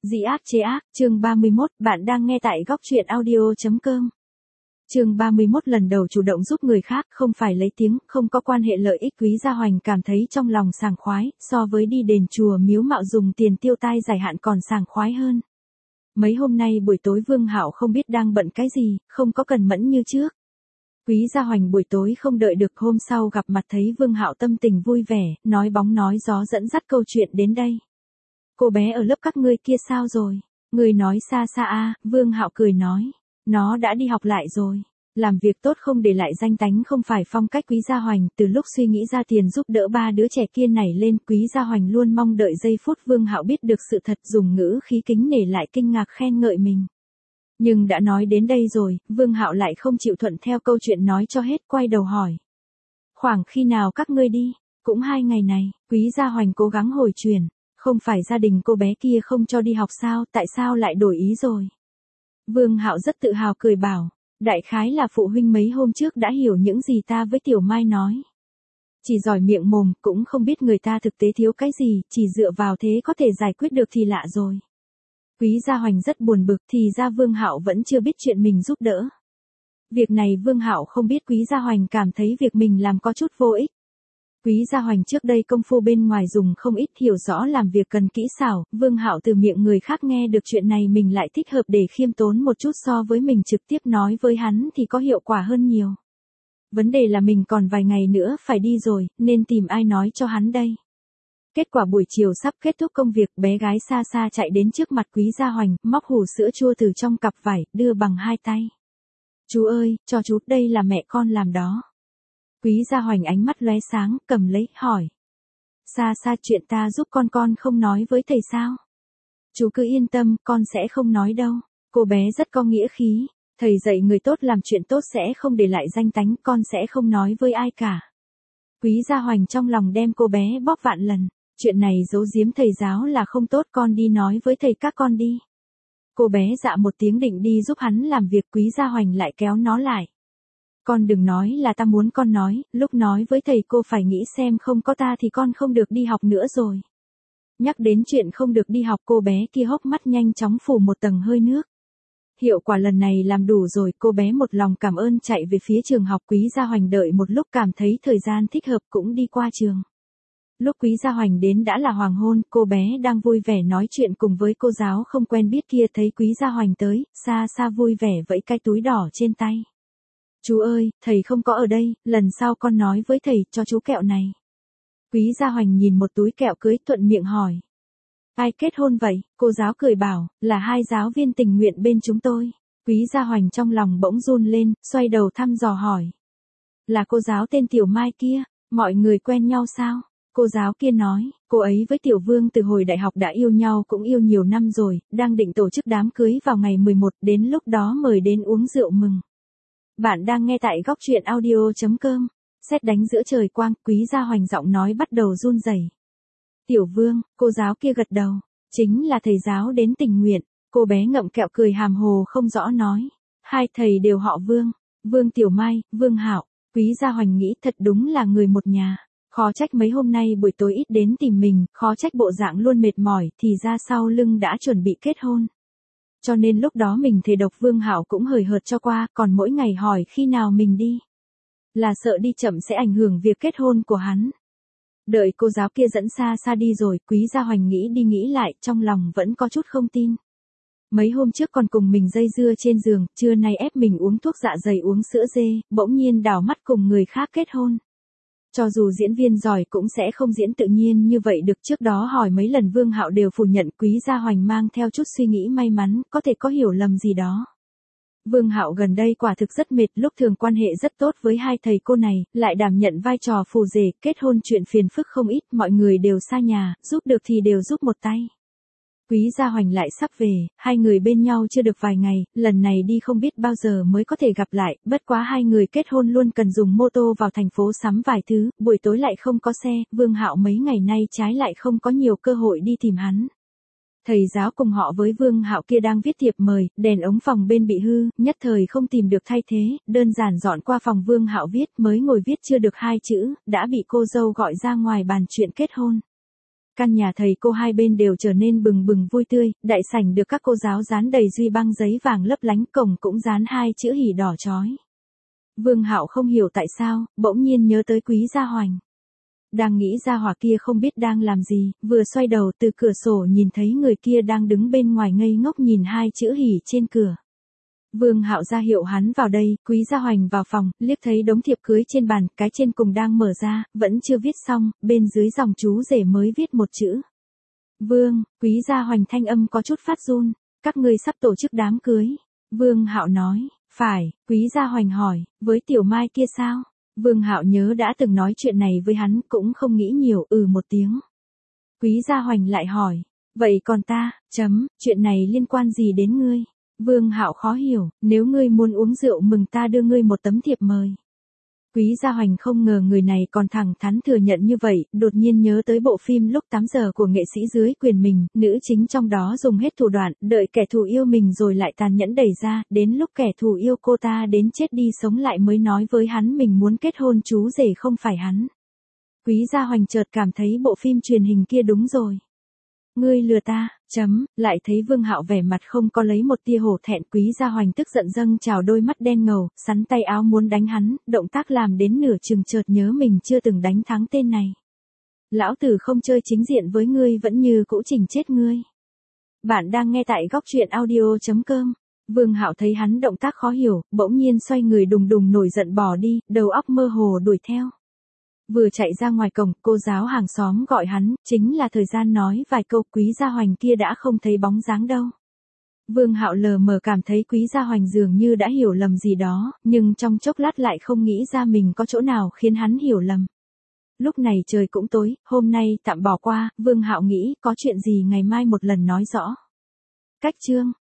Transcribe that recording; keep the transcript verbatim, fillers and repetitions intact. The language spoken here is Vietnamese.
Dĩ ác chế ác, chương ba mươi mốt, bạn đang nghe tại góc truyện audio chấm com. Chương ba mươi mốt lần đầu chủ động giúp người khác, không phải lấy tiếng, không có quan hệ lợi ích. Quý Gia Hoành cảm thấy trong lòng sảng khoái, so với đi đền chùa miếu mạo dùng tiền tiêu tai dài hạn còn sảng khoái hơn. Mấy hôm nay buổi tối Vương Hạo không biết đang bận cái gì, không có cần mẫn như trước. Quý Gia Hoành buổi tối không đợi được, hôm sau gặp mặt thấy Vương Hạo tâm tình vui vẻ, nói bóng nói gió dẫn dắt câu chuyện đến đây. Cô bé ở lớp các ngươi kia sao rồi? Người nói xa xa a, Vương Hạo cười nói. Nó đã đi học lại rồi. Làm việc tốt không để lại danh tánh không phải phong cách Quý Gia Hoành. Từ lúc suy nghĩ ra tiền giúp đỡ ba đứa trẻ kia nảy lên, Quý Gia Hoành luôn mong đợi giây phút Vương Hạo biết được sự thật, dùng ngữ khí kính nể lại kinh ngạc khen ngợi mình. Nhưng đã nói đến đây rồi, Vương Hạo lại không chịu thuận theo câu chuyện nói cho hết, quay đầu hỏi. Khoảng khi nào các ngươi đi? Cũng hai ngày này. Quý Gia Hoành cố gắng hồi truyền. Không phải gia đình cô bé kia không cho đi học sao, tại sao lại đổi ý rồi? Vương Hạo rất tự hào cười bảo, đại khái là phụ huynh mấy hôm trước đã hiểu những gì ta với Tiểu Mai nói. Chỉ giỏi miệng mồm, cũng không biết người ta thực tế thiếu cái gì, chỉ dựa vào thế có thể giải quyết được thì lạ rồi. Quý Gia Hoành rất buồn bực, thì ra Vương Hạo vẫn chưa biết chuyện mình giúp đỡ. Việc này Vương Hạo không biết, Quý Gia Hoành cảm thấy việc mình làm có chút vô ích. Quý Gia Hoành trước đây công phu bên ngoài dùng không ít, hiểu rõ làm việc cần kỹ xảo, Vương Hạo từ miệng người khác nghe được chuyện này mình lại thích hợp để khiêm tốn một chút, so với mình trực tiếp nói với hắn thì có hiệu quả hơn nhiều. Vấn đề là mình còn vài ngày nữa phải đi rồi, nên tìm ai nói cho hắn đây. Kết quả buổi chiều sắp kết thúc công việc, bé gái xa xa chạy đến trước mặt Quý Gia Hoành, móc hũ sữa chua từ trong cặp vải, đưa bằng hai tay. Chú ơi, cho chú, đây là mẹ con làm đó. Quý Gia Hoành ánh mắt lóe sáng, cầm lấy, hỏi. Xa xa, chuyện ta giúp con con không nói với thầy sao? Chú cứ yên tâm, con sẽ không nói đâu. Cô bé rất có nghĩa khí. Thầy dạy người tốt làm chuyện tốt sẽ không để lại danh tánh, con sẽ không nói với ai cả. Quý Gia Hoành trong lòng đem cô bé bóp vạn lần. Chuyện này giấu giếm thầy giáo là không tốt, con đi nói với thầy các con đi. Cô bé dạ một tiếng định đi giúp hắn làm việc, Quý Gia Hoành lại kéo nó lại. Con đừng nói là ta muốn con nói, lúc nói với thầy cô phải nghĩ xem không có ta thì con không được đi học nữa rồi. Nhắc đến chuyện không được đi học, cô bé kia hốc mắt nhanh chóng phủ một tầng hơi nước. Hiệu quả lần này làm đủ rồi, cô bé một lòng cảm ơn chạy về phía trường học. Quý Gia Hoành đợi một lúc cảm thấy thời gian thích hợp cũng đi qua trường. Lúc Quý Gia Hoành đến đã là hoàng hôn, cô bé đang vui vẻ nói chuyện cùng với cô giáo không quen biết kia, thấy Quý Gia Hoành tới, xa xa vui vẻ vẫy cái túi đỏ trên tay. Chú ơi, thầy không có ở đây, lần sau con nói với thầy cho chú kẹo này. Quý Gia Hoành nhìn một túi kẹo cưới, thuận miệng hỏi. Ai kết hôn vậy? Cô giáo cười bảo, là hai giáo viên tình nguyện bên chúng tôi. Quý Gia Hoành trong lòng bỗng run lên, xoay đầu thăm dò hỏi. Là cô giáo tên Tiểu Mai kia, mọi người quen nhau sao? Cô giáo kia nói, cô ấy với Tiểu Vương từ hồi đại học đã yêu nhau, cũng yêu nhiều năm rồi, đang định tổ chức đám cưới vào ngày mười một, đến lúc đó mời đến uống rượu mừng. Bạn đang nghe tại góc truyện audio chấm com. Sét đánh giữa trời quang, Quý Gia Hoành giọng nói bắt đầu run rẩy. Tiểu Vương, cô giáo kia gật đầu. Chính là thầy giáo đến tình nguyện. Cô bé ngậm kẹo cười hàm hồ không rõ nói. Hai thầy đều họ Vương. Vương Tiểu Mai, Vương Hạo. Quý Gia Hoành nghĩ thật đúng là người một nhà. Khó trách mấy hôm nay buổi tối ít đến tìm mình, khó trách bộ dạng luôn mệt mỏi, thì ra sau lưng đã chuẩn bị kết hôn. Cho nên lúc đó mình thề độc Vương Hạo cũng hời hợt cho qua, còn mỗi ngày hỏi khi nào mình đi. Là sợ đi chậm sẽ ảnh hưởng việc kết hôn của hắn. Đợi cô giáo kia dẫn xa xa đi rồi, Quý Gia Hoành nghĩ đi nghĩ lại, trong lòng vẫn có chút không tin. Mấy hôm trước còn cùng mình dây dưa trên giường, trưa nay ép mình uống thuốc dạ dày uống sữa dê, bỗng nhiên đảo mắt cùng người khác kết hôn. Cho dù diễn viên giỏi cũng sẽ không diễn tự nhiên như vậy được. Trước đó hỏi mấy lần Vương Hạo đều phủ nhận. Quý Gia Hoành mang theo chút suy nghĩ may mắn, có thể có hiểu lầm gì đó. Vương Hạo gần đây quả thực rất mệt, lúc thường quan hệ rất tốt với hai thầy cô này, lại đảm nhận vai trò phù rể, kết hôn chuyện phiền phức không ít, mọi người đều xa nhà, giúp được thì đều giúp một tay. Quý Gia Hoành lại sắp về, hai người bên nhau chưa được vài ngày, lần này đi không biết bao giờ mới có thể gặp lại, bất quá hai người kết hôn luôn cần dùng mô tô vào thành phố sắm vài thứ, buổi tối lại không có xe, Vương Hạo mấy ngày nay trái lại không có nhiều cơ hội đi tìm hắn. Thầy giáo cùng họ với Vương Hạo kia đang viết thiệp mời, đèn ống phòng bên bị hư, nhất thời không tìm được thay thế, đơn giản dọn qua phòng Vương Hạo viết, mới ngồi viết chưa được hai chữ, đã bị cô dâu gọi ra ngoài bàn chuyện kết hôn. Căn nhà thầy cô hai bên đều trở nên bừng bừng vui tươi, đại sảnh được các cô giáo dán đầy duy băng giấy vàng lấp lánh, cổng cũng dán hai chữ hỉ đỏ chói. Vương Hạo không hiểu tại sao, bỗng nhiên nhớ tới Quý Gia Hoành. Đang nghĩ gia hỏa kia không biết đang làm gì, vừa xoay đầu từ cửa sổ nhìn thấy người kia đang đứng bên ngoài ngây ngốc nhìn hai chữ hỉ trên cửa. Vương Hạo ra hiệu hắn vào đây, Quý Gia Hoành vào phòng, liếc thấy đống thiệp cưới trên bàn, cái trên cùng đang mở ra, vẫn chưa viết xong, bên dưới dòng chú rể mới viết một chữ. Vương, Quý Gia Hoành thanh âm có chút phát run, các ngươi sắp tổ chức đám cưới. Vương Hạo nói, phải, Quý Gia Hoành hỏi, với Tiểu Mai kia sao? Vương Hạo nhớ đã từng nói chuyện này với hắn, cũng không nghĩ nhiều, ừ một tiếng. Quý Gia Hoành lại hỏi, vậy còn ta, chấm, chuyện này liên quan gì đến ngươi? Vương Hạo khó hiểu, nếu ngươi muốn uống rượu mừng ta đưa ngươi một tấm thiệp mời. Quý Gia Hoành không ngờ người này còn thẳng thắn thừa nhận như vậy, đột nhiên nhớ tới bộ phim Lúc tám giờ của nghệ sĩ dưới quyền mình, nữ chính trong đó dùng hết thủ đoạn, đợi kẻ thù yêu mình rồi lại tàn nhẫn đẩy ra, đến lúc kẻ thù yêu cô ta đến chết đi sống lại mới nói với hắn mình muốn kết hôn chú rể không phải hắn. Quý Gia Hoành chợt cảm thấy bộ phim truyền hình kia đúng rồi. Ngươi lừa ta, chấm, lại thấy Vương Hạo vẻ mặt không có lấy một tia hổ thẹn. Quý Gia Hoành tức giận dâng trào đôi mắt đen ngầu, sắn tay áo muốn đánh hắn, động tác làm đến nửa chừng chợt nhớ mình chưa từng đánh thắng tên này. Lão tử không chơi chính diện với ngươi vẫn như cũ chỉnh chết ngươi. Bạn đang nghe tại góc truyện audio chấm com. Vương Hạo thấy hắn động tác khó hiểu, bỗng nhiên xoay người đùng đùng nổi giận bỏ đi, đầu óc mơ hồ đuổi theo. Vừa chạy ra ngoài cổng, cô giáo hàng xóm gọi hắn, chính là thời gian nói vài câu. Quý Gia Hoành kia đã không thấy bóng dáng đâu. Vương Hạo lờ mờ cảm thấy Quý Gia Hoành dường như đã hiểu lầm gì đó, nhưng trong chốc lát lại không nghĩ ra mình có chỗ nào khiến hắn hiểu lầm. Lúc này trời cũng tối, hôm nay tạm bỏ qua, Vương Hạo nghĩ có chuyện gì ngày mai một lần nói rõ. Cách chương